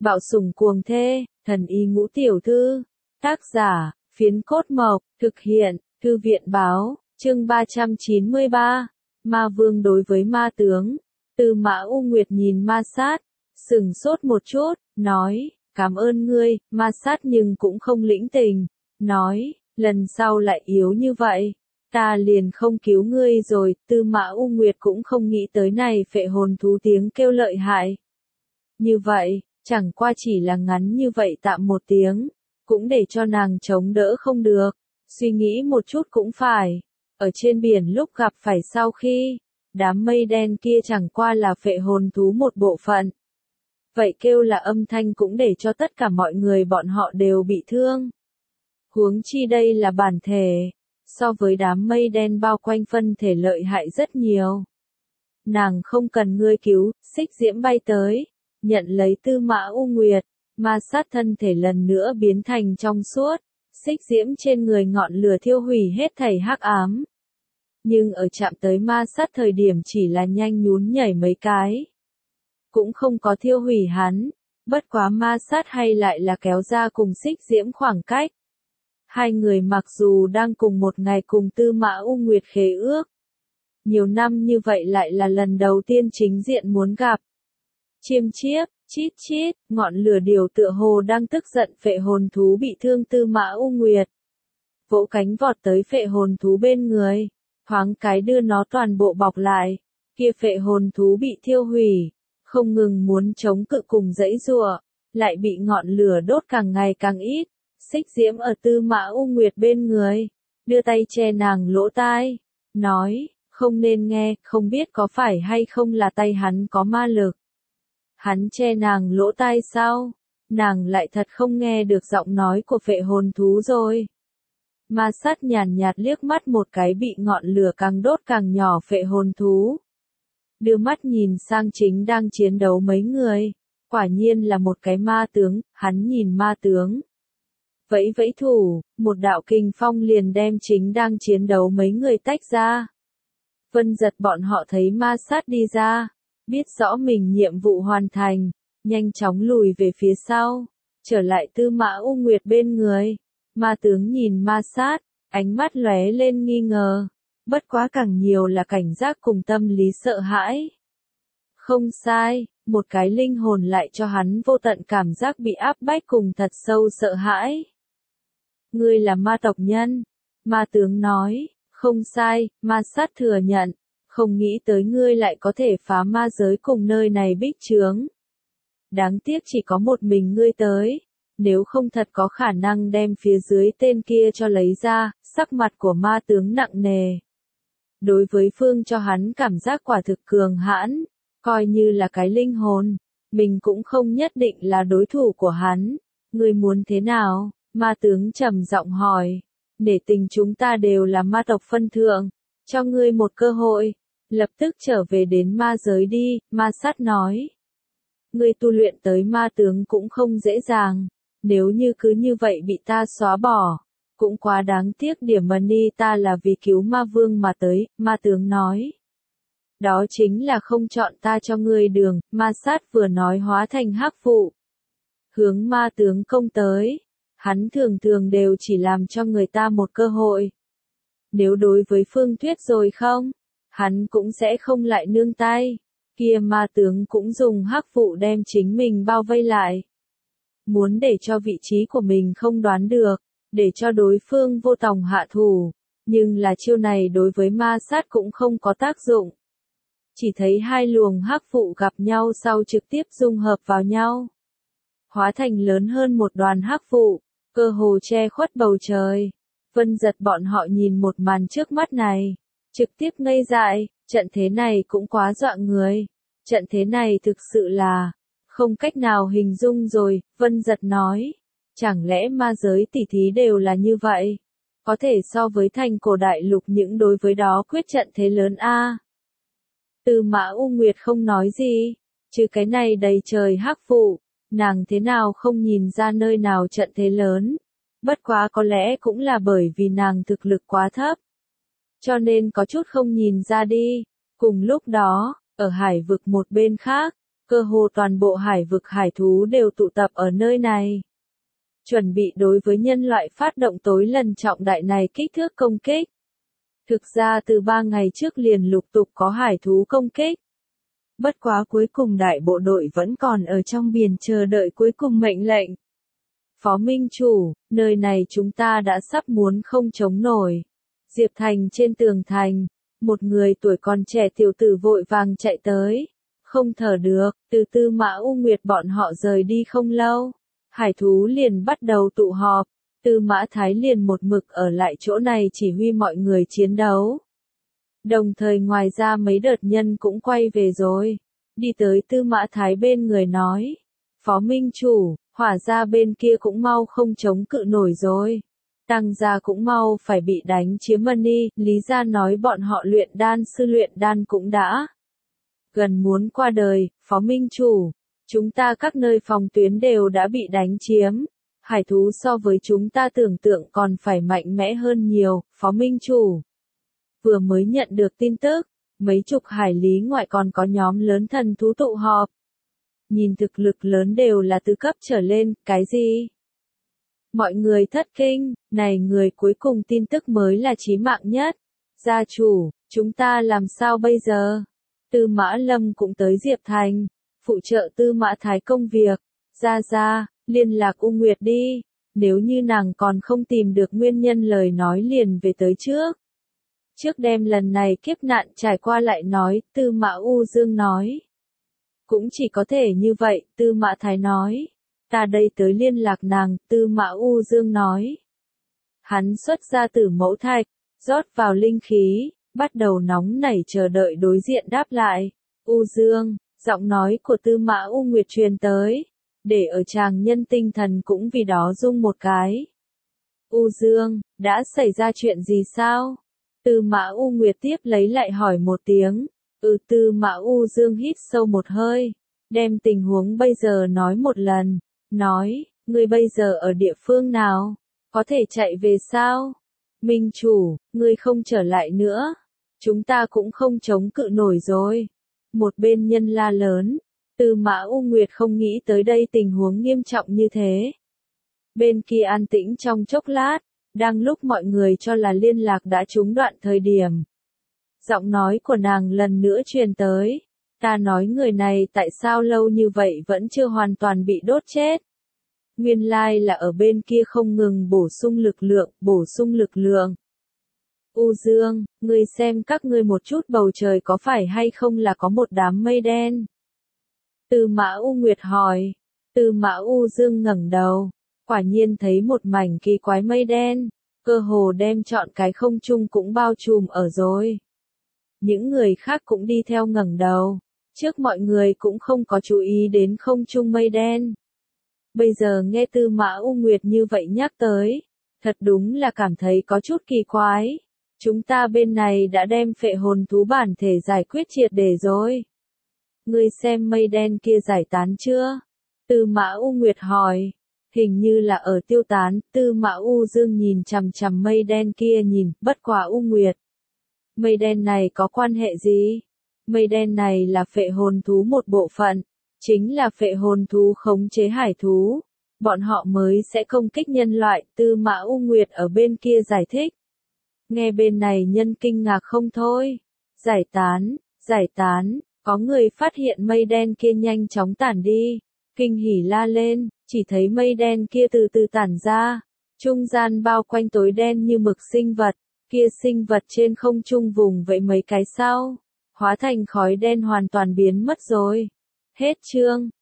Bạo sủng cuồng thê, thần y ngũ tiểu thư. Tác giả, Phiến Cốt Mộc, thực hiện, Thư viện báo, chương 393. Ma vương đối với ma tướng. Tư Mã U Nguyệt nhìn ma sát, sửng sốt một chút, nói, cảm ơn ngươi, ma sát nhưng cũng không lĩnh tình. Nói, lần sau lại yếu như vậy, ta liền không cứu ngươi rồi. Tư Mã U Nguyệt cũng không nghĩ tới này phệ hồn thú tiếng kêu lợi hại. Như vậy, chẳng qua chỉ là ngắn như vậy tạm một tiếng, cũng để cho nàng chống đỡ không được. Suy nghĩ một chút cũng phải. Ở trên biển lúc gặp phải sau khi, đám mây đen kia chẳng qua là phệ hồn thú một bộ phận. Vậy kêu là âm thanh cũng để cho tất cả mọi người bọn họ đều bị thương. Huống chi đây là bản thể, so với đám mây đen bao quanh phân thể lợi hại rất nhiều. Nàng không cần ngươi cứu, xích diễm bay tới, nhận lấy Tư Mã U Nguyệt, ma sát thân thể lần nữa biến thành trong suốt, xích diễm trên người ngọn lửa thiêu hủy hết thảy hắc ám. Nhưng ở chạm tới ma sát thời điểm chỉ là nhanh nhún nhảy mấy cái, cũng không có thiêu hủy hắn, bất quá ma sát hay lại là kéo ra cùng xích diễm khoảng cách. Hai người mặc dù đang cùng một ngày cùng Tư Mã U Nguyệt khế ước, nhiều năm như vậy lại là lần đầu tiên chính diện muốn gặp. Chiêm chiếp, chít chít, ngọn lửa điều tựa hồ đang tức giận phệ hồn thú bị thương Tư Mã U Nguyệt. Vỗ cánh vọt tới phệ hồn thú bên người, thoáng cái đưa nó toàn bộ bọc lại, kia phệ hồn thú bị thiêu hủy, không ngừng muốn chống cự cùng giãy giụa, lại bị ngọn lửa đốt càng ngày càng ít. Xích diễm ở Tư Mã U Nguyệt bên người, đưa tay che nàng lỗ tai, nói, không nên nghe, không biết có phải hay không là tay hắn có ma lực. Hắn che nàng lỗ tai sao? Nàng lại thật không nghe được giọng nói của phệ hồn thú rồi. Ma sát nhàn nhạt liếc mắt một cái bị ngọn lửa càng đốt càng nhỏ phệ hồn thú. Đưa mắt nhìn sang chính đang chiến đấu mấy người. Quả nhiên là một cái ma tướng, hắn nhìn ma tướng. Vẫy vẫy thủ, một đạo kình phong liền đem chính đang chiến đấu mấy người tách ra. Vân Giật bọn họ thấy ma sát đi ra, biết rõ mình nhiệm vụ hoàn thành, nhanh chóng lùi về phía sau, trở lại Tư Mã U Nguyệt bên người. Ma tướng nhìn ma sát, ánh mắt lóe lên nghi ngờ, bất quá càng nhiều là cảnh giác cùng tâm lý sợ hãi. Không sai, một cái linh hồn lại cho hắn vô tận cảm giác bị áp bách cùng thật sâu sợ hãi. Ngươi là ma tộc nhân, ma tướng nói, không sai, ma sát thừa nhận, không nghĩ tới ngươi lại có thể phá ma giới cùng nơi này bích chướng. Đáng tiếc chỉ có một mình ngươi tới, nếu không thật có khả năng đem phía dưới tên kia cho lấy ra. Sắc mặt của ma tướng nặng nề. Đối với phương cho hắn cảm giác quả thực cường hãn, coi như là cái linh hồn, mình cũng không nhất định là đối thủ của hắn. Ngươi muốn thế nào? Ma tướng trầm giọng hỏi. Để tình chúng ta đều là ma tộc phân thượng, cho ngươi một cơ hội, lập tức trở về đến ma giới đi. Ma sát nói. Ngươi tu luyện tới ma tướng cũng không dễ dàng, nếu như cứ như vậy bị ta xóa bỏ, cũng quá đáng tiếc. Điểm Money ta là vì cứu ma vương mà tới, ma tướng nói. Đó chính là không chọn ta cho ngươi đường. Ma sát vừa nói hóa thành hắc vụ, hướng ma tướng công tới. Hắn thường thường đều chỉ làm cho người ta một cơ hội. Nếu đối với Phương Tuyết rồi không, hắn cũng sẽ không lại nương tay. Kia ma tướng cũng dùng hắc vụ đem chính mình bao vây lại. Muốn để cho vị trí của mình không đoán được, để cho đối phương vô tòng hạ thủ. Nhưng là chiêu này đối với ma sát cũng không có tác dụng. Chỉ thấy hai luồng hắc vụ gặp nhau sau trực tiếp dung hợp vào nhau, hóa thành lớn hơn một đoàn hắc vụ, cơ hồ che khuất bầu trời. Vân Giật bọn họ nhìn một màn trước mắt này, trực tiếp ngây dại. Trận thế này cũng quá dọa người. Trận thế này thực sự là không cách nào hình dung rồi. Vân Giật nói, chẳng lẽ ma giới tỷ thí đều là như vậy? Có thể so với thành cổ đại lục những đối với đó quyết trận thế lớn a. Tư Mã U Nguyệt không nói gì, chứ cái này đầy trời hắc vụ, nàng thế nào không nhìn ra nơi nào trận thế lớn. Bất quá có lẽ cũng là bởi vì nàng thực lực quá thấp, cho nên có chút không nhìn ra đi. Cùng lúc đó, ở hải vực một bên khác, Cơ hồ toàn bộ hải vực hải thú đều tụ tập ở nơi này. Chuẩn bị đối với nhân loại phát động tối lần trọng đại này kích thước công kích. Thực ra từ 3 ngày trước liền lục tục có hải thú công kích. Bất quá cuối cùng đại bộ đội vẫn còn ở trong biển chờ đợi cuối cùng mệnh lệnh. Phó Minh Chủ, nơi này chúng ta đã sắp muốn không chống nổi. Diệp Thành trên tường thành, một người tuổi còn trẻ tiểu tử vội vàng chạy tới. Không thở được, từ Tư Mã U Nguyệt bọn họ rời đi không lâu. Hải thú liền bắt đầu tụ họp. Tư Mã Thái liền một mực ở lại chỗ này chỉ huy mọi người chiến đấu. Đồng thời ngoài ra mấy đợt nhân cũng quay về rồi. Đi tới Tư Mã Thái bên người nói. Phó Minh Chủ, Hỏa gia bên kia cũng mau không chống cự nổi rồi. Tăng gia cũng mau phải bị đánh chiếm Mani. Lý gia nói bọn họ luyện đan cũng đã gần muốn qua đời. Phó Minh Chủ, chúng ta các nơi phòng tuyến đều đã bị đánh chiếm. Hải thú so với chúng ta tưởng tượng còn phải mạnh mẽ hơn nhiều. Phó Minh Chủ vừa mới nhận được tin tức, mấy chục hải lý ngoại còn có nhóm lớn thần thú tụ họp. Nhìn thực lực lớn đều là tứ cấp trở lên, cái gì? Mọi người thất kinh, này người cuối cùng tin tức mới là chí mạng nhất. Gia chủ, chúng ta làm sao bây giờ? Tư Mã Lâm cũng tới Diệp Thành, phụ trợ Tư Mã Thái công việc. Gia, liên lạc U Nguyệt đi, nếu như nàng còn không tìm được nguyên nhân lời nói liền về tới trước. Trước đêm lần này kiếp nạn trải qua lại nói, Tư Mã U Dương nói. Cũng chỉ có thể như vậy, Tư Mã Thái nói. Ta đây tới liên lạc nàng, Tư Mã U Dương nói. Hắn xuất ra Tử Mẫu Thạch, rót vào linh khí, bắt đầu nóng nảy chờ đợi đối diện đáp lại. U Dương, giọng nói của Tư Mã U Nguyệt truyền tới, để ở chàng nhân tinh thần cũng vì đó rung một cái. U Dương, đã xảy ra chuyện gì sao? Tư Mã U Nguyệt tiếp lấy lại hỏi một tiếng. Tư Mã U Dương hít sâu một hơi, đem tình huống bây giờ nói một lần, nói, ngươi bây giờ ở địa phương nào? Có thể chạy về sao? Minh Chủ, ngươi không trở lại nữa. Chúng ta cũng không chống cự nổi rồi. Một bên nhân la lớn. Tư Mã U Nguyệt không nghĩ tới đây tình huống nghiêm trọng như thế. Bên kia an tĩnh trong chốc lát, đang lúc mọi người cho là liên lạc đã trúng đoạn thời điểm. Giọng nói của nàng lần nữa truyền tới. Ta nói người này tại sao lâu như vậy vẫn chưa hoàn toàn bị đốt chết. Nguyên lai là ở bên kia không ngừng bổ sung lực lượng. U Dương, ngươi xem các ngươi một chút bầu trời có phải hay không là có một đám mây đen? Tư Mã U Nguyệt hỏi. Tư Mã U Dương ngẩng đầu, quả nhiên thấy một mảnh kỳ quái mây đen, cơ hồ đem trọn cái không trung cũng bao trùm ở rồi. Những người khác cũng đi theo ngẩng đầu, trước mọi người cũng không có chú ý đến không trung mây đen. Bây giờ nghe Tư Mã U Nguyệt như vậy nhắc tới, thật đúng là cảm thấy có chút kỳ quái. Chúng ta bên này đã đem phệ hồn thú bản thể giải quyết triệt để rồi. Ngươi xem mây đen kia giải tán chưa? Tư Mã U Nguyệt hỏi. Hình như là ở tiêu tán. Tư Mã U Dương nhìn chằm chằm mây đen kia nhìn, bất quá U Nguyệt. Mây đen này có quan hệ gì? Mây đen này là phệ hồn thú một bộ phận, chính là phệ hồn thú khống chế hải thú. Bọn họ mới sẽ công kích nhân loại. Tư Mã U Nguyệt ở bên kia giải thích. Nghe bên này nhân kinh ngạc không thôi. Giải tán, có người phát hiện mây đen kia nhanh chóng tản đi. Kinh hỉ la lên, chỉ thấy mây đen kia từ từ tản ra. Trung gian bao quanh tối đen như mực sinh vật, kia sinh vật trên không trung vùng vậy mấy cái sau. Hóa thành khói đen hoàn toàn biến mất rồi. Hết chương.